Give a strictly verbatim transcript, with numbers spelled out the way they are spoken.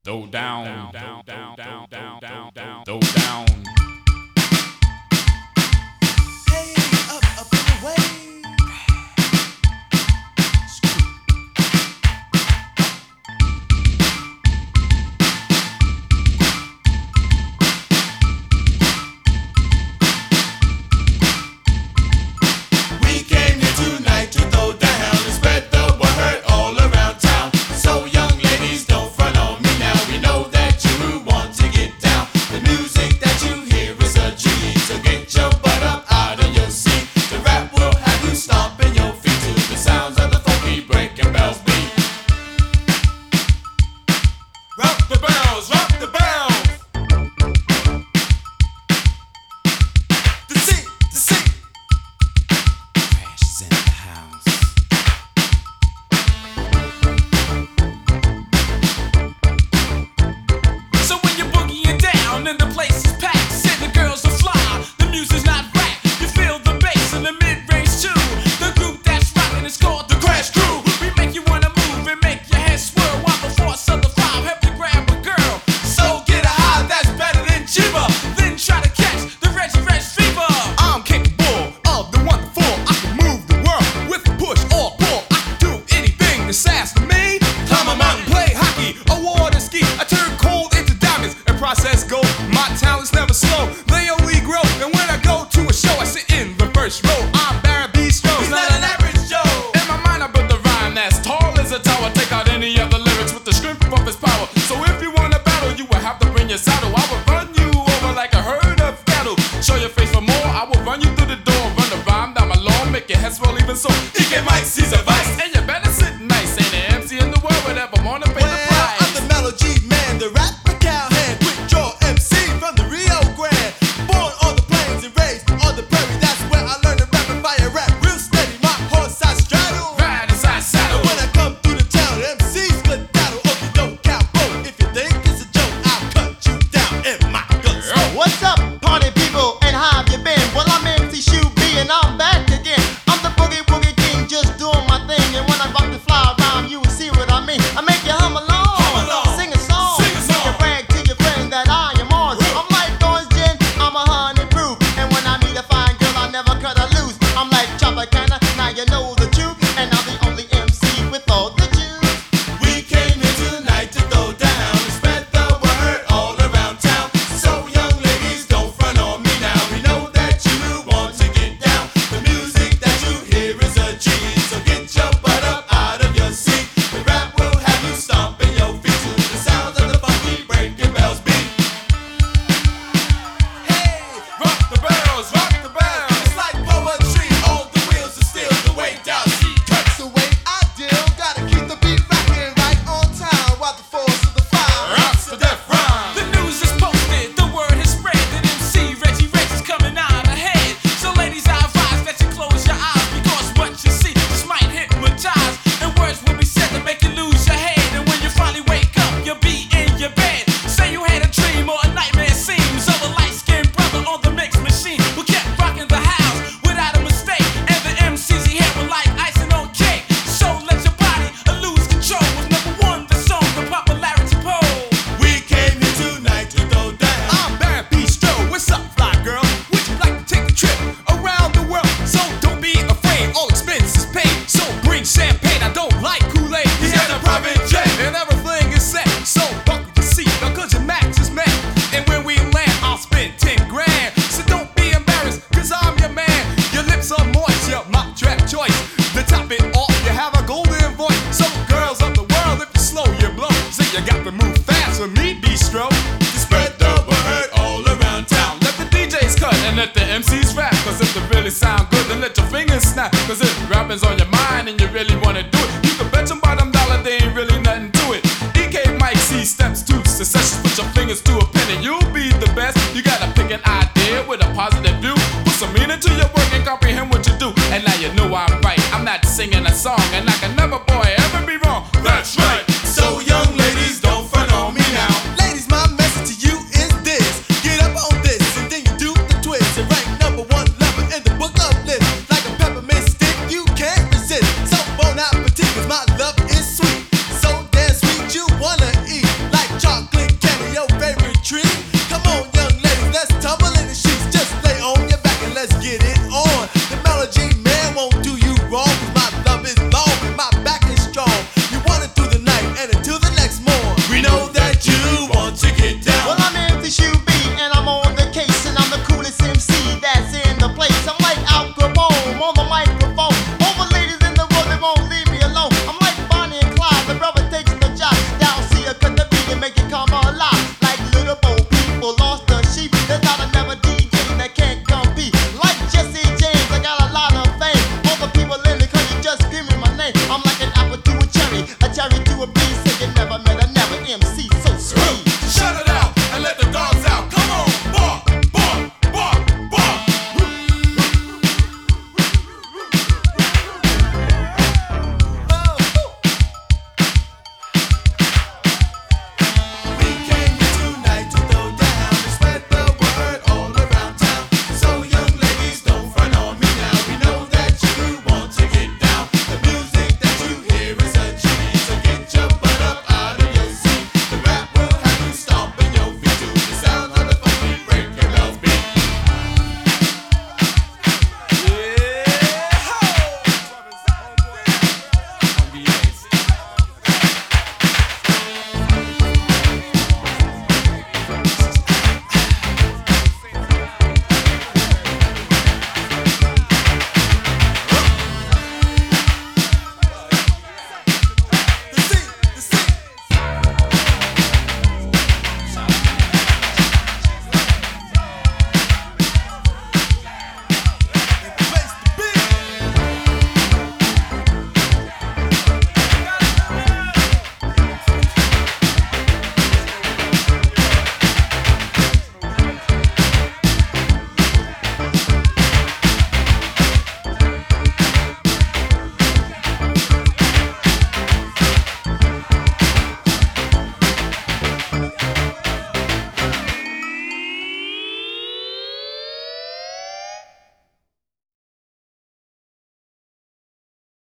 Throw down, down, down, down, down, down, down, throw down. Hey, up, up and away. We came here tonight to throw down and spread the word all around town. So young ladies, don't front on me now. We know that you want to get down. The music that you hear is a treat, so get your butt up out of your seat. The rap will have you stomping your feet to the sounds of the funky breaking bells beat. Rock the bells, rock the bells. The sea, the sea. Crash is in the house. So when you're boogieing down and the place is packed, say the girls are fly, the music's not whack. You feel the bass in the mid-range too. The group that's rocking is called the Crash Crew. We make you wanna move and make your head swirl while the force of the five help you grab a girl. So get a high that's better than cheaper. Then try to catch the Reggie Fresh fever. I'm capable of the wonderful. I can move the world with a push or pull. I can do anything that's asked of me. Climb a mountain. Play hockey or water ski. I turn cold into diamonds and process gold. My talent's never slow. They only grow. And when I go to a show, I sit in the first row. I'm Barry Bistro. He's not an average Joe. In my mind I built a rhyme that's tall as a tower. Take out any other lyrics with the strength of its power. So if you wanna battle, you will have to bring your saddle. I will run you over like a herd of cattle. Show your face for more, I will run you through the door. Run the rhyme down my lawn, make your head swell even so. He get Mike Caesar Vice. And you better sit nice. Ain't an M C in the world would ever wanna pay the Well, I'm price. the melody man, the rapper cowhand, quick draw M C from the Rio Grande. Born on the plains and raised on the prairie. That's where I learned to rap and fire rap real steady. My horse I straddle. Ride inside saddle. And when I come through the town, M Cs skedaddle. Oh, you don't cowboy. If you think it's a joke, I'll cut you down in my guts. What's up, party people, and how have you been? Well, I'm M C Shoe B, and I'm back again. I'm the boogie woogie king, just doing my thing. And when I rock the fly rhyme, you will see what I mean. I make you hum along, Hum along. sing a song, Sing a song. make you brag to your friend that I am on. I'm like Orange Gin, I'm a honey proof. And when I meet a fine girl, I never cut her loose. I'm like Tropicana, now you know the truth. And I'm the only M C with all the juice. We came here tonight to throw down and spread the word all around town. So young ladies, don't front on me now. We know that you want to get down. The music that you hear is a treat, so get your butt up out of your seat. The rap will have you stomping your feet to the sounds of the funky breaking bells beat. Hey, Rock the bells, rock the bells. it's like poetry, all the wheels are still the way down. She cuts the way I deal, gotta keep the beat rocking right on time while the force of the fire rocks the death rhyme. The news is posted, the word has spread that M C Reggie Rich is coming out ahead. So ladies, I advise that you close your eyes, because what you see just might hypnotize. And words will be said to make you lose your head. And when you finally wake up, you'll be in your bed. Say you had a dream or a nightmare it seems of a light-skinned brother on the mix machine who kept rocking the house without a mistake. And the M Cs he had were like icing on cake. So let your body uh, lose control was number one, the song, the popularity poll. We came here tonight to throw down. I'm Barry Bistro. What's up, fly girl? Would you like to take a trip around the world? So don't be afraid, all expenses paid. So bring champagne. I don't like Kool-Aid. He got a private jet. And everything is set. So buckle your seat, now cause your max is met. And when we land, I'll spend ten grand. So don't be embarrassed, cause I'm your man. Your lips are moist, your mouth trap choice. To top it off, you have a golden voice. So girls of the world, if you slow, you blow. So you got to move fast with me, Bistro. To spread the word all around town. Let the D Js cut and let the M Cs rap. Cause if it really sound good, then let your fingers snap. Cause if rapping's on your mind and you really wanna do it, you can bet your bottom dollar there ain't really nothing to it. E K Mike C steps to success, put your fingers to